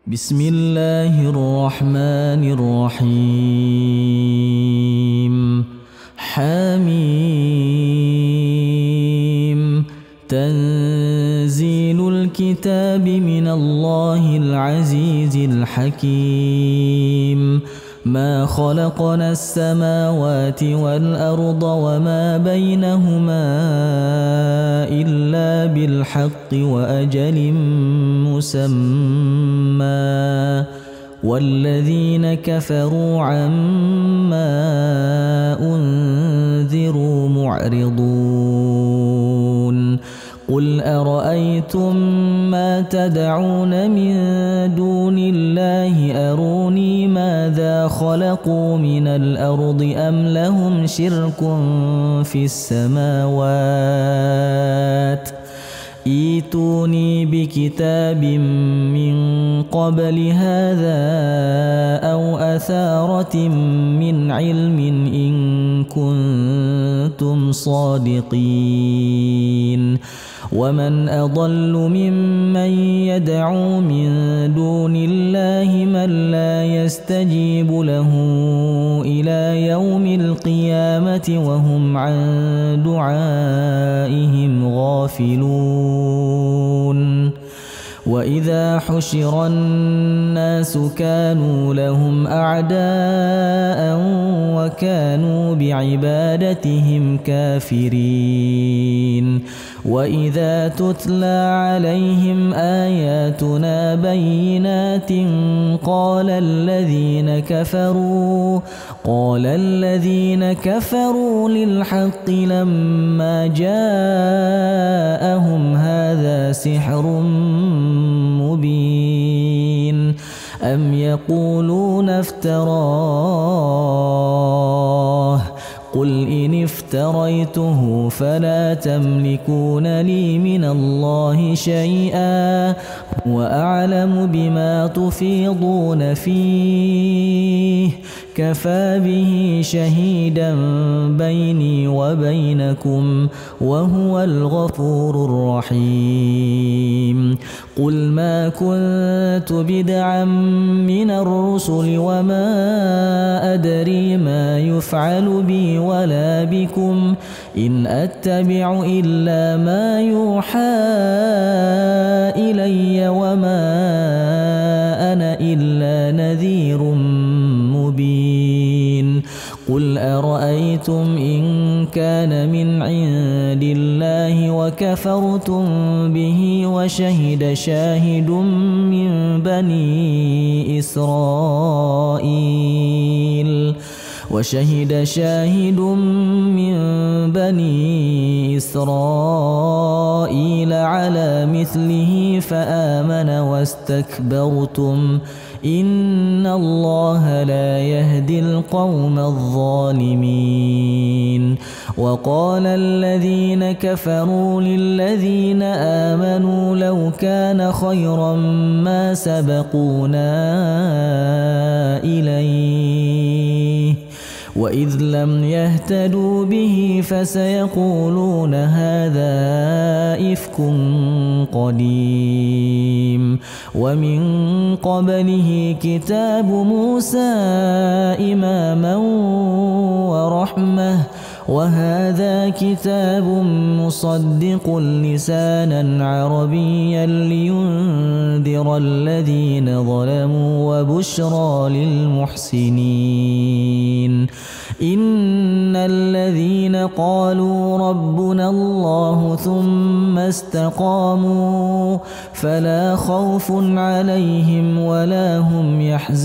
بسم الله الرحمن الرحيم. حميم. تنزيل الكتاب من الله العزيز الحكيم. ما خلقنا السماوات والأرض وما بينهما إلا بالحق وأجل مسمى، والذين كفروا عما أنذروا معرضون. قل أرأيتم ما تدعون من دون الله أروني ماذا خلقوا من الأرض أم لهم شرك في السماوات ائتوني بكتاب من قبل هذا أو أثارة من علم إن كنتم صادقين. ومن أضل ممن يدعو من دون الله من لا يستجيب له إلى يوم القيامة وهم عن دعائهم غافلون. وإذا حشر الناس كانوا لهم أعداء وكانوا بعبادتهم كافرين. وإذا تتلى عليهم آياتنا بينات قال الذين كفروا للحق لما جاءهم هذا سحر مبين. أم يقولون افتراه قل إن افتريته فلا تملكون لي من الله شيئا وأعلم بما تفيضون فيه كفى به شهيدا بيني وبينكم وهو الغفور الرحيم. قل ما كنت بدعا من الرسل وما أدري ما يفعل بي ولا بكم إن أتبع إلا ما يوحى إلي وما أنا إلا نذير مبين. قل أرأيتم إن كان من عند الله وكفرتم به وشهد شاهد من بني إسرائيل على مثله فآمن واستكبرتم إن الله لا يهدي القوم الظالمين. وقال الذين كفروا للذين آمنوا لو كان خيرا ما سبقونا إليه وإذ لم يهتدوا به فسيقولون هذا إفك قديم. ومن قبله كتاب موسى إماما ورحمة وهذا كتاب مصدق لسانا عربيا لينذر الذين ظلموا وبشرى للمحسنين. إن الذين قالوا ربنا الله ثم استقاموا فلا خوف عليهم ولا هم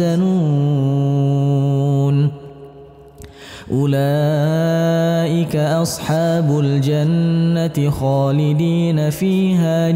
يحزنون. أولئك أصحاب الجنة خالدين فيها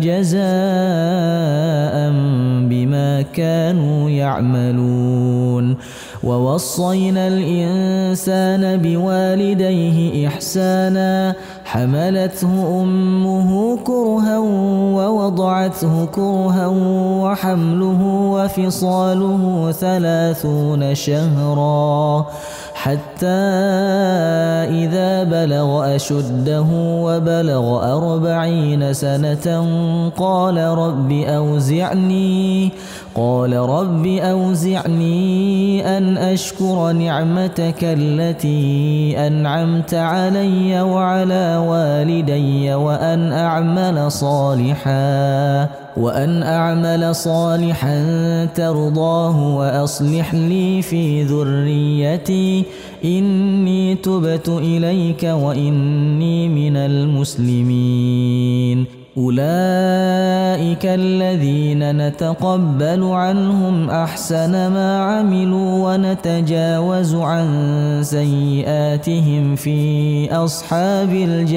جزاء بما كانوا يعملون. ووصينا الإنسان بوالديه إحسانا حملته أمه كرها ووضعته كرها وحمله وفصاله 30 شهرا حتى إذا بلغ أشده وبلغ 40 سنة قال رب أوزعني أن أشكر نعمتك التي أنعمت علي وعلى والدي وأن أعمل صالحا ترضاه وأصلح لي في ذريتي إني تبت إليك وإني من المسلمين. أولئك الذين نتقبل عنهم أحسن ما عملوا ونتجاوز عن سيئاتهم في أصحاب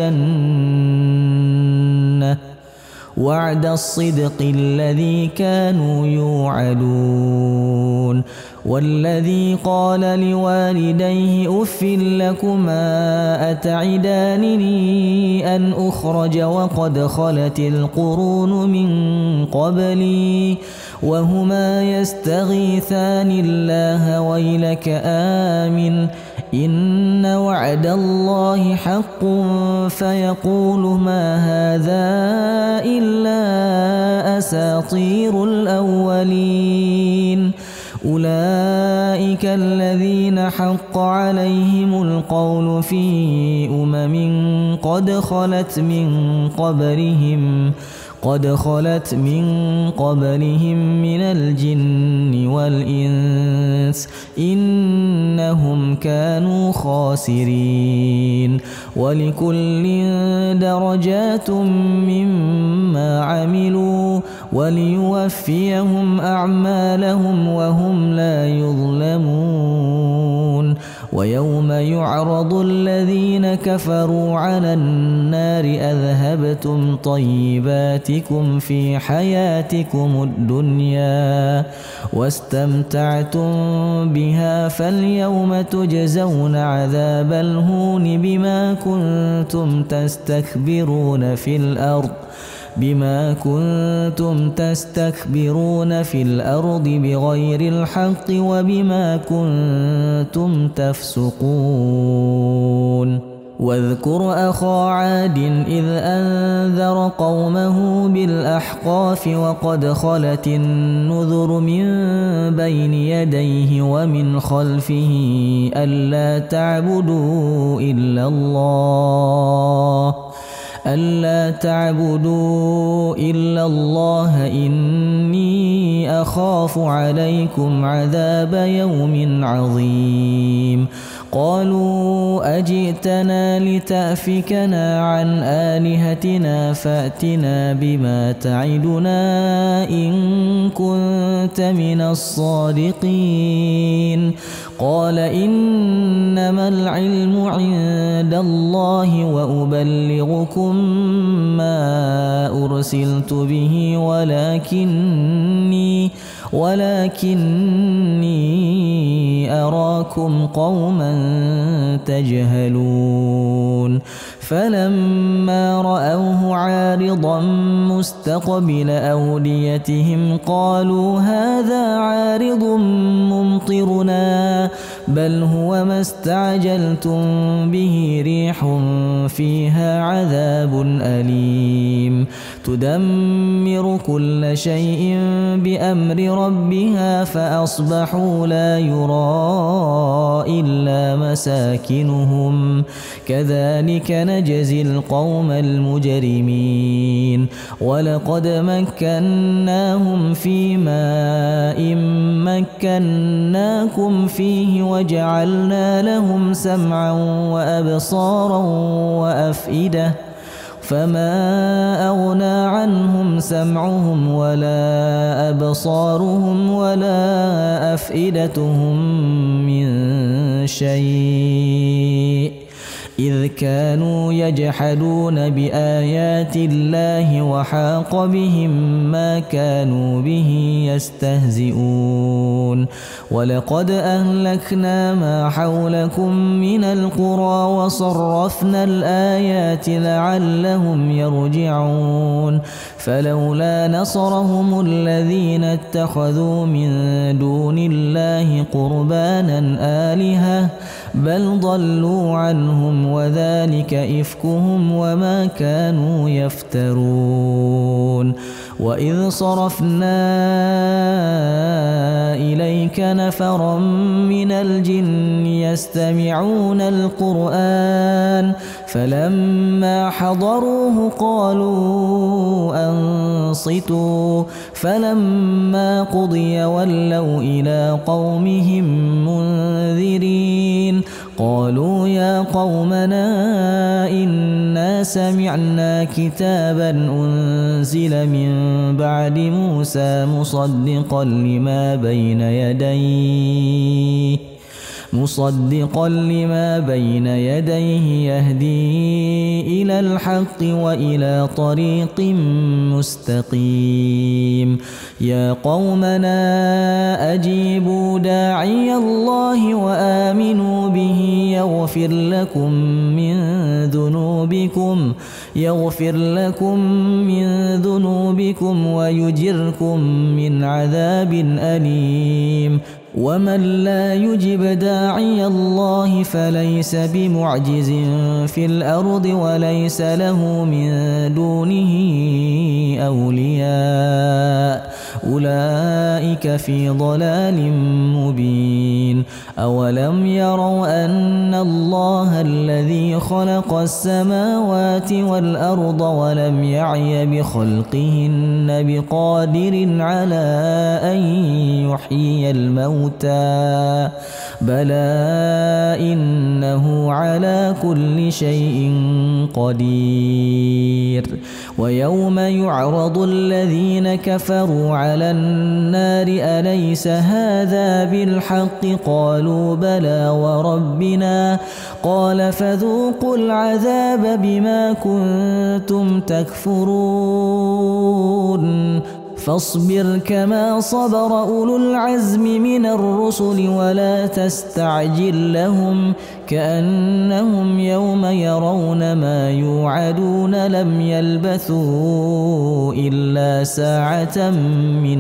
الجنة وعد الصدق الذي كانوا يوعدون. والذي قال لوالديه أف لكما أتعدانني أن أخرج وقد خلت القرون من قبلي وهما يستغيثان الله ويلك آمن إن وعد الله حق فيقول ما هذا إلا أساطير الأولين. أولئك الذين حق عليهم القول في قد خلت من قبلهم من الجن والإنس إنهم كانوا خاسرين. ولكل درجات مما عملوا وليوفيهم أعمالهم وهم لا يظلمون. ويوم يعرض الذين كفروا على النار أذهبتم طيباتكم في حياتكم الدنيا واستمتعتم بها فاليوم تجزون عذاب الهون بما كنتم تستكبرون في الأرض بغير الحق وبما كنتم تفسقون. واذكر أخا عاد إذ أنذر قومه بالأحقاف وقد خلت النذر من بين يديه ومن خلفه ألا تعبدوا إلا الله إني أخاف عليكم عذاب يوم عظيم. قالوا أجئتنا لتأفكنا عن آلهتنا فأتنا بما تعدنا إن كنت من الصادقين. قال إنما العلم عند الله وأبلغكم ما أرسلت به ولكني أراكم قوما تجهلون. فلما رأوه عارضا مستقبل أوديتهم قالوا هذا عارض ممطرنا بل هو ما استعجلتم به ريح فيها عذاب أليم تدمر كل شيء بأمر ربها فأصبحوا لا يرى إلا مساكنهم كذلك نجزي القوم المجرمين. ولقد مكناهم في ماء مكناكم فيه وجعلنا لهم سمعا وأبصارا وأفئدة فما أغنى عنهم سمعهم ولا أبصارهم ولا أفئدتهم من شيء إذ كانوا يجحدون بآيات الله وحاق بهم ما كانوا به يستهزئون. ولقد أهلكنا ما حولكم من القرى وصرفنا الآيات لعلهم يرجعون. فلولا نصرهم الذين اتخذوا من دون الله قربانا آلهة بل ضلوا عنهم وذلك إفكهم وما كانوا يفترون وإذ صرفنا إليك نفرا من الجن يستمعون القرآن فلما حضروه قالوا أنصتوا فلما قضي ولوا إلى قومهم منذرين قالوا يا قومنا إنا سمعنا كتابا أنزل من بعد موسى مصدقا لما بين يديه يهدي إلى الحق وإلى طريق مستقيم يا قومنا أجيبوا داعي الله وآمنوا به يغفر لكم من ذنوبكم ويجركم من عذاب أليم ومن لا يجب داعي الله فليس بمعجز في الأرض وليس له من دونه أولياء أولئك في ضلال مبين أولم يروا أن الله الذي خلق السماوات والأرض ولم يعي بخلقهن بقادر على أن يحيي الموتى بلى إنه على كل شيء قدير ويوم يعرض الذين كفروا على النار أليس هذا بالحق قالوا بلى وربنا قال فذوقوا العذاب بما كنتم تكفرون فاصبر كما صبر أولو العزم من الرسل ولا تستعجل لهم كأنهم يوم يرون ما يوعدون لم يلبثوا إلا ساعة من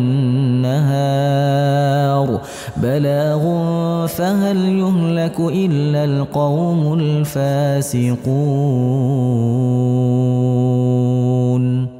نهار بلاغ فهل يهلك إلا القوم الفاسقون